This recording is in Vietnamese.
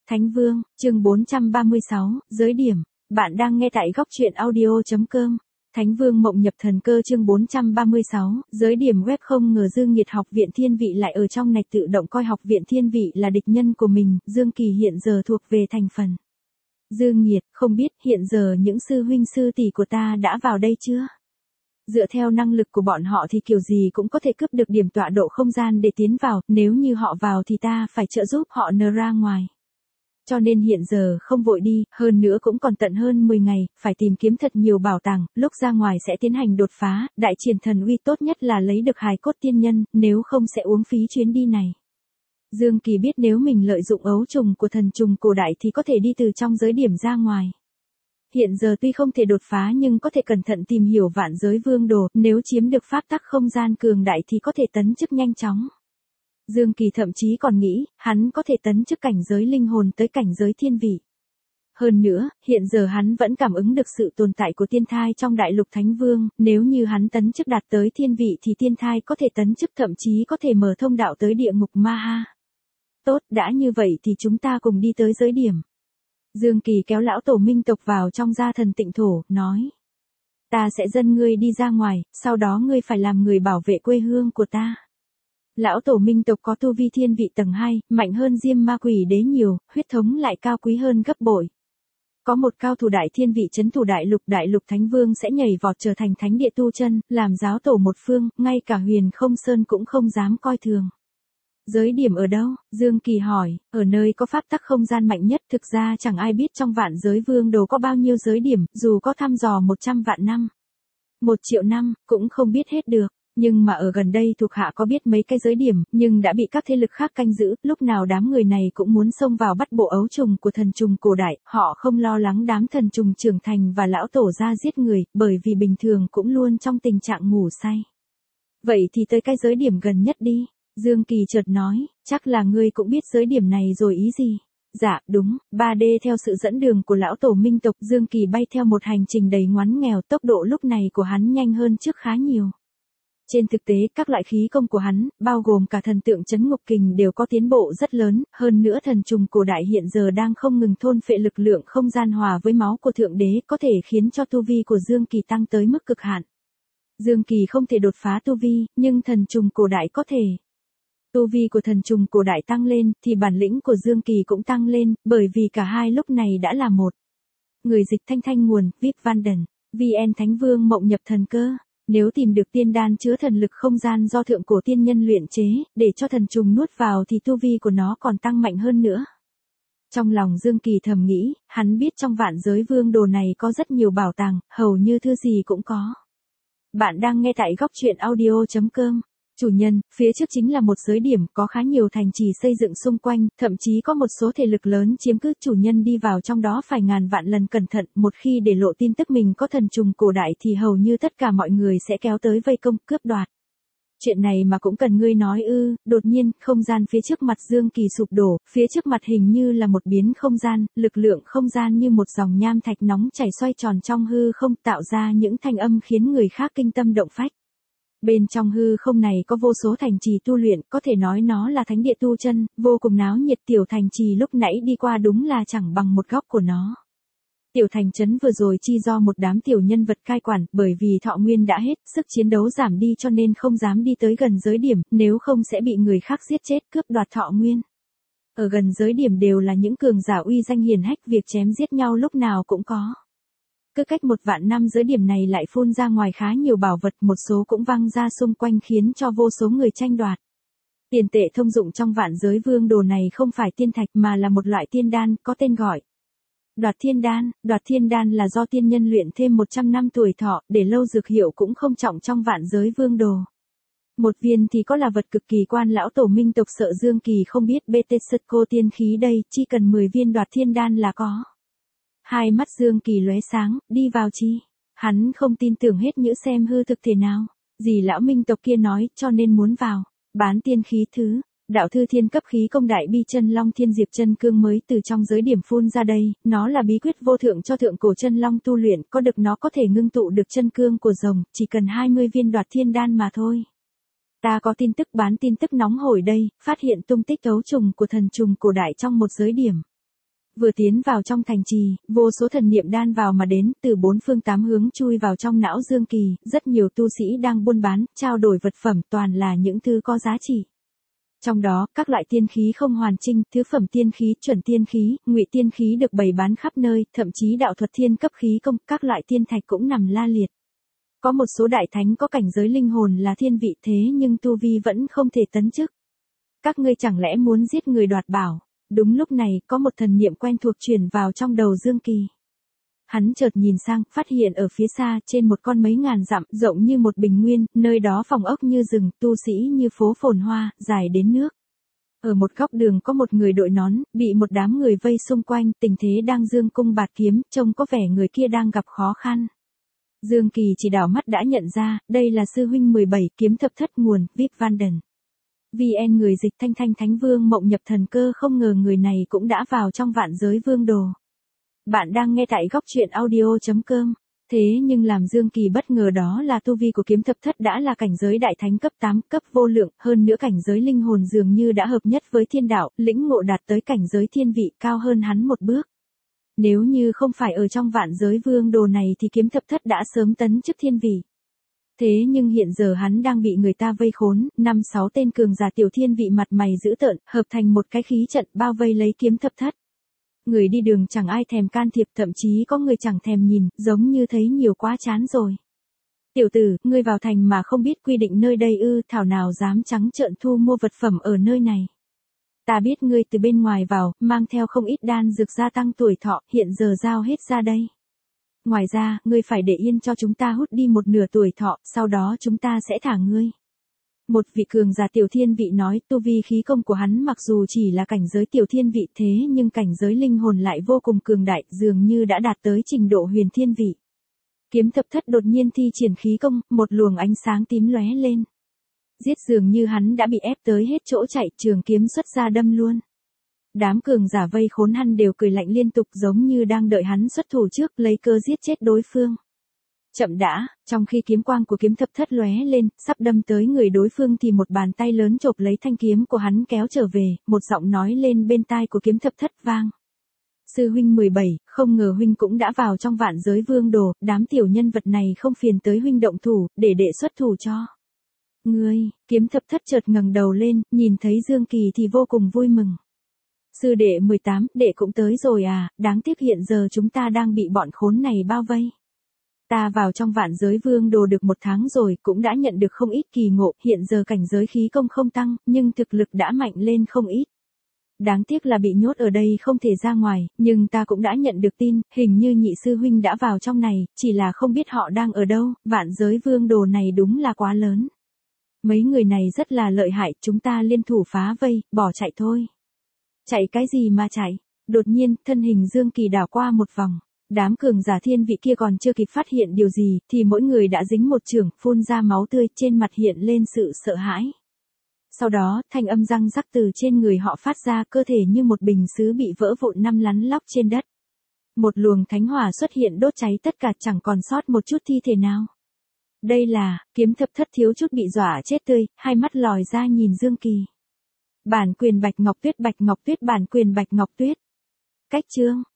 Thánh Vương, chương 436, giới điểm. Bạn đang nghe tại góc truyện audio.com. Thánh Vương mộng nhập thần cơ chương 436, giới điểm web không ngờ Dương Nghiệt học viện Thiên Vị lại ở trong này tự động coi học viện Thiên Vị là địch nhân của mình, Dương Kỳ hiện giờ thuộc về thành phần. Dương Nghiệt, không biết hiện giờ những sư huynh sư tỷ của ta đã vào đây chưa? Dựa theo năng lực của bọn họ thì kiểu gì cũng có thể cướp được điểm tọa độ không gian để tiến vào, nếu như họ vào thì ta phải trợ giúp họ nở ra ngoài. Cho nên hiện giờ không vội đi, hơn nữa cũng còn tận hơn 10 ngày, phải tìm kiếm thật nhiều bảo tàng, lúc ra ngoài sẽ tiến hành đột phá, đại triển thần uy tốt nhất là lấy được hài cốt tiên nhân, nếu không sẽ uống phí chuyến đi này. Dương Kỳ biết nếu mình lợi dụng ấu trùng của thần trùng cổ đại thì có thể đi từ trong giới điểm ra ngoài. Hiện giờ tuy không thể đột phá nhưng có thể cẩn thận tìm hiểu vạn giới vương đồ, nếu chiếm được pháp tắc không gian cường đại thì có thể tấn chức nhanh chóng. Dương Kỳ thậm chí còn nghĩ, hắn có thể tấn chức cảnh giới linh hồn tới cảnh giới thiên vị. Hơn nữa, hiện giờ hắn vẫn cảm ứng được sự tồn tại của tiên thai trong đại lục Thánh Vương, nếu như hắn tấn chức đạt tới thiên vị thì tiên thai có thể tấn chức thậm chí có thể mở thông đạo tới địa ngục Ma Ha. Tốt, đã như vậy thì chúng ta cùng đi tới giới điểm. Dương Kỳ kéo lão tổ minh tộc vào trong gia thần tịnh thổ, nói. Ta sẽ dẫn ngươi đi ra ngoài, sau đó ngươi phải làm người bảo vệ quê hương của ta. Lão tổ minh tộc có tu vi thiên vị tầng 2, mạnh hơn Diêm Ma Quỷ Đế nhiều, huyết thống lại cao quý hơn gấp bội. Có một cao thủ đại thiên vị trấn thủ đại lục Thánh Vương sẽ nhảy vọt trở thành thánh địa tu chân, làm giáo tổ một phương, ngay cả Huyền Không Sơn cũng không dám coi thường. Giới điểm ở đâu? Dương Kỳ hỏi, ở nơi có pháp tắc không gian mạnh nhất, thực ra chẳng ai biết trong vạn giới vương đồ có bao nhiêu giới điểm, dù có thăm dò 100 vạn năm. 1 triệu năm, cũng không biết hết được. Nhưng mà ở gần đây thuộc hạ có biết mấy cái giới điểm, nhưng đã bị các thế lực khác canh giữ, lúc nào đám người này cũng muốn xông vào bắt bộ ấu trùng của thần trùng cổ đại, họ không lo lắng đám thần trùng trưởng thành và lão tổ ra giết người, bởi vì bình thường cũng luôn trong tình trạng ngủ say. Vậy thì tới cái giới điểm gần nhất đi. Dương Kỳ chợt nói, chắc là ngươi cũng biết giới điểm này rồi ý gì? Dạ, đúng, 3D theo sự dẫn đường của lão tổ minh tộc, Dương Kỳ bay theo một hành trình đầy ngoằn nghèo, tốc độ lúc này của hắn nhanh hơn trước khá nhiều. Trên thực tế, các loại khí công của hắn, bao gồm cả thần tượng trấn ngục kình đều có tiến bộ rất lớn, hơn nữa thần trùng cổ đại hiện giờ đang không ngừng thôn phệ lực lượng không gian hòa với máu của thượng đế, có thể khiến cho tu vi của Dương Kỳ tăng tới mức cực hạn. Dương Kỳ không thể đột phá tu vi, nhưng thần trùng cổ đại có thể. Tu vi của thần trùng cổ đại tăng lên, thì bản lĩnh của Dương Kỳ cũng tăng lên, bởi vì cả hai lúc này đã là một. Người dịch Thanh Thanh nguồn, Vip Vanden, VN Thánh Vương mộng nhập thần cơ. Nếu tìm được tiên đan chứa thần lực không gian do thượng cổ tiên nhân luyện chế, để cho thần trùng nuốt vào thì tu vi của nó còn tăng mạnh hơn nữa. Trong lòng Dương Kỳ thầm nghĩ, hắn biết trong vạn giới vương đồ này có rất nhiều bảo tàng, hầu như thứ gì cũng có. Bạn đang nghe tại góc truyện audio.com. Chủ nhân, phía trước chính là một giới điểm, có khá nhiều thành trì xây dựng xung quanh, thậm chí có một số thế lực lớn chiếm cứ, chủ nhân đi vào trong đó phải ngàn vạn lần cẩn thận, một khi để lộ tin tức mình có thần trùng cổ đại thì hầu như tất cả mọi người sẽ kéo tới vây công, cướp đoạt. Chuyện này mà cũng cần ngươi nói ư? Đột nhiên, không gian phía trước mặt Dương Kỳ sụp đổ, phía trước mặt hình như là một biến không gian, lực lượng không gian như một dòng nham thạch nóng chảy xoay tròn trong hư không, tạo ra những thanh âm khiến người khác kinh tâm động phách. Bên trong hư không này có vô số thành trì tu luyện, có thể nói nó là thánh địa tu chân, vô cùng náo nhiệt. Tiểu thành trì lúc nãy đi qua đúng là chẳng bằng một góc của nó. Tiểu thành trấn vừa rồi chi do một đám tiểu nhân vật cai quản, bởi vì thọ nguyên đã hết, sức chiến đấu giảm đi cho nên không dám đi tới gần giới điểm, nếu không sẽ bị người khác giết chết, cướp đoạt thọ nguyên. Ở gần giới điểm đều là những cường giả uy danh hiển hách, việc chém giết nhau lúc nào cũng có. Cứ cách 1 vạn năm giới điểm này lại phun ra ngoài khá nhiều bảo vật, một số cũng văng ra xung quanh khiến cho vô số người tranh đoạt. Tiền tệ thông dụng trong vạn giới vương đồ này không phải tiên thạch mà là một loại tiên đan, có tên gọi Đoạt thiên đan là do tiên nhân luyện thêm 100 năm tuổi thọ, để lâu dược hiệu cũng không trọng trong vạn giới vương đồ. Một viên thì có là vật cực kỳ quan, lão tổ minh tộc sợ Dương Kỳ không biết BT Sutco tiên khí đây, chỉ cần 10 viên đoạt thiên đan là có. Hai mắt Dương Kỳ lóe sáng, đi vào chi? Hắn không tin tưởng hết những xem hư thực thể nào. Gì lão minh tộc kia nói, cho nên muốn vào. Bán tiên khí thứ. Đạo thư thiên cấp khí công đại bi chân long thiên diệp chân cương mới từ trong giới điểm phun ra đây, nó là bí quyết vô thượng cho thượng cổ chân long tu luyện, có được nó có thể ngưng tụ được chân cương của rồng, chỉ cần 20 viên đoạt thiên đan mà thôi. Ta có tin tức bán tin tức nóng hổi đây, phát hiện tung tích ấu trùng của thần trùng cổ đại trong một giới điểm. Vừa tiến vào trong thành trì, vô số thần niệm đan vào mà đến, từ bốn phương tám hướng chui vào trong não Dương Kỳ, rất nhiều tu sĩ đang buôn bán, trao đổi vật phẩm, toàn là những thứ có giá trị. Trong đó, các loại tiên khí không hoàn chỉnh, thứ phẩm tiên khí, chuẩn tiên khí, ngụy tiên khí được bày bán khắp nơi, thậm chí đạo thuật thiên cấp khí công, các loại tiên thạch cũng nằm la liệt. Có một số đại thánh có cảnh giới linh hồn là thiên vị, thế nhưng tu vi vẫn không thể tấn chức. Các ngươi chẳng lẽ muốn giết người đoạt bảo? Đúng lúc này, có một thần niệm quen thuộc truyền vào trong đầu Dương Kỳ. Hắn chợt nhìn sang, phát hiện ở phía xa, trên một con mấy ngàn dặm, rộng như một bình nguyên, nơi đó phòng ốc như rừng, tu sĩ như phố phồn hoa, dài đến nước. Ở một góc đường có một người đội nón, bị một đám người vây xung quanh, tình thế đang dương cung bạt kiếm, trông có vẻ người kia đang gặp khó khăn. Dương Kỳ chỉ đảo mắt đã nhận ra, đây là sư huynh 17, kiếm thập thất nguồn, Vip Vanden. VN người dịch Thanh Thanh Thánh Vương Mộng Nhập Thần Cơ, không ngờ người này cũng đã vào trong vạn giới vương đồ. Bạn đang nghe tại góc truyện audio.com. Thế nhưng làm Dương Kỳ bất ngờ đó là tu vi của kiếm thập thất đã là cảnh giới đại thánh cấp 8, cấp vô lượng, hơn nữa cảnh giới linh hồn dường như đã hợp nhất với thiên đạo, lĩnh ngộ đạt tới cảnh giới thiên vị, cao hơn hắn một bước. Nếu như không phải ở trong vạn giới vương đồ này thì kiếm thập thất đã sớm tấn chức thiên vị. Thế nhưng hiện giờ hắn đang bị người ta vây khốn, 5-6 tên cường giả tiểu thiên vị mặt mày dữ tợn, hợp thành một cái khí trận bao vây lấy kiếm thập thất. Người đi đường chẳng ai thèm can thiệp, thậm chí có người chẳng thèm nhìn, giống như thấy nhiều quá chán rồi. Tiểu tử, ngươi vào thành mà không biết quy định nơi đây ư, thảo nào dám trắng trợn thu mua vật phẩm ở nơi này. Ta biết ngươi từ bên ngoài vào, mang theo không ít đan dược gia tăng tuổi thọ, hiện giờ giao hết ra đây. Ngoài ra, ngươi phải để yên cho chúng ta hút đi một nửa tuổi thọ, sau đó chúng ta sẽ thả ngươi. Một vị cường giả tiểu thiên vị nói, tu vi khí công của hắn mặc dù chỉ là cảnh giới tiểu thiên vị thế nhưng cảnh giới linh hồn lại vô cùng cường đại, dường như đã đạt tới trình độ huyền thiên vị. Kiếm thập thất đột nhiên thi triển khí công, một luồng ánh sáng tím lóe lên. Giết, dường như hắn đã bị ép tới hết chỗ chạy, trường kiếm xuất ra đâm luôn. Đám cường giả vây khốn hắn đều cười lạnh liên tục, giống như đang đợi hắn xuất thủ trước, lấy cơ giết chết đối phương. Chậm đã, trong khi kiếm quang của kiếm thập thất lóe lên, sắp đâm tới người đối phương thì một bàn tay lớn chộp lấy thanh kiếm của hắn kéo trở về, một giọng nói lên bên tai của kiếm thập thất vang. Sư huynh 17, không ngờ huynh cũng đã vào trong vạn giới vương đồ, đám tiểu nhân vật này không phiền tới huynh động thủ, để đệ xuất thủ cho. Ngươi, kiếm thập thất chợt ngẩng đầu lên, nhìn thấy Dương Kỳ thì vô cùng vui mừng. Sư đệ 18, đệ cũng tới rồi à, đáng tiếc hiện giờ chúng ta đang bị bọn khốn này bao vây. Ta vào trong vạn giới vương đồ được 1 tháng rồi, cũng đã nhận được không ít kỳ ngộ, hiện giờ cảnh giới khí công không tăng, nhưng thực lực đã mạnh lên không ít. Đáng tiếc là bị nhốt ở đây không thể ra ngoài, nhưng ta cũng đã nhận được tin, hình như nhị sư huynh đã vào trong này, chỉ là không biết họ đang ở đâu, vạn giới vương đồ này đúng là quá lớn. Mấy người này rất là lợi hại, chúng ta liên thủ phá vây, bỏ chạy thôi. Chạy cái gì mà chạy? Đột nhiên, thân hình Dương Kỳ đảo qua một vòng. Đám cường giả thiên vị kia còn chưa kịp phát hiện điều gì, thì mỗi người đã dính một chưởng, phun ra máu tươi, trên mặt hiện lên sự sợ hãi. Sau đó, thanh âm răng rắc từ trên người họ phát ra, cơ thể như một bình sứ bị vỡ vụn năm lắn lóc trên đất. Một luồng thánh hỏa xuất hiện đốt cháy tất cả, chẳng còn sót một chút thi thể nào. Đây là, kiếm thập thất thiếu chút bị dọa chết tươi, hai mắt lòi ra nhìn Dương Kỳ. Bản quyền Bạch Ngọc Tuyết, bản quyền Bạch Ngọc Tuyết. Cách chương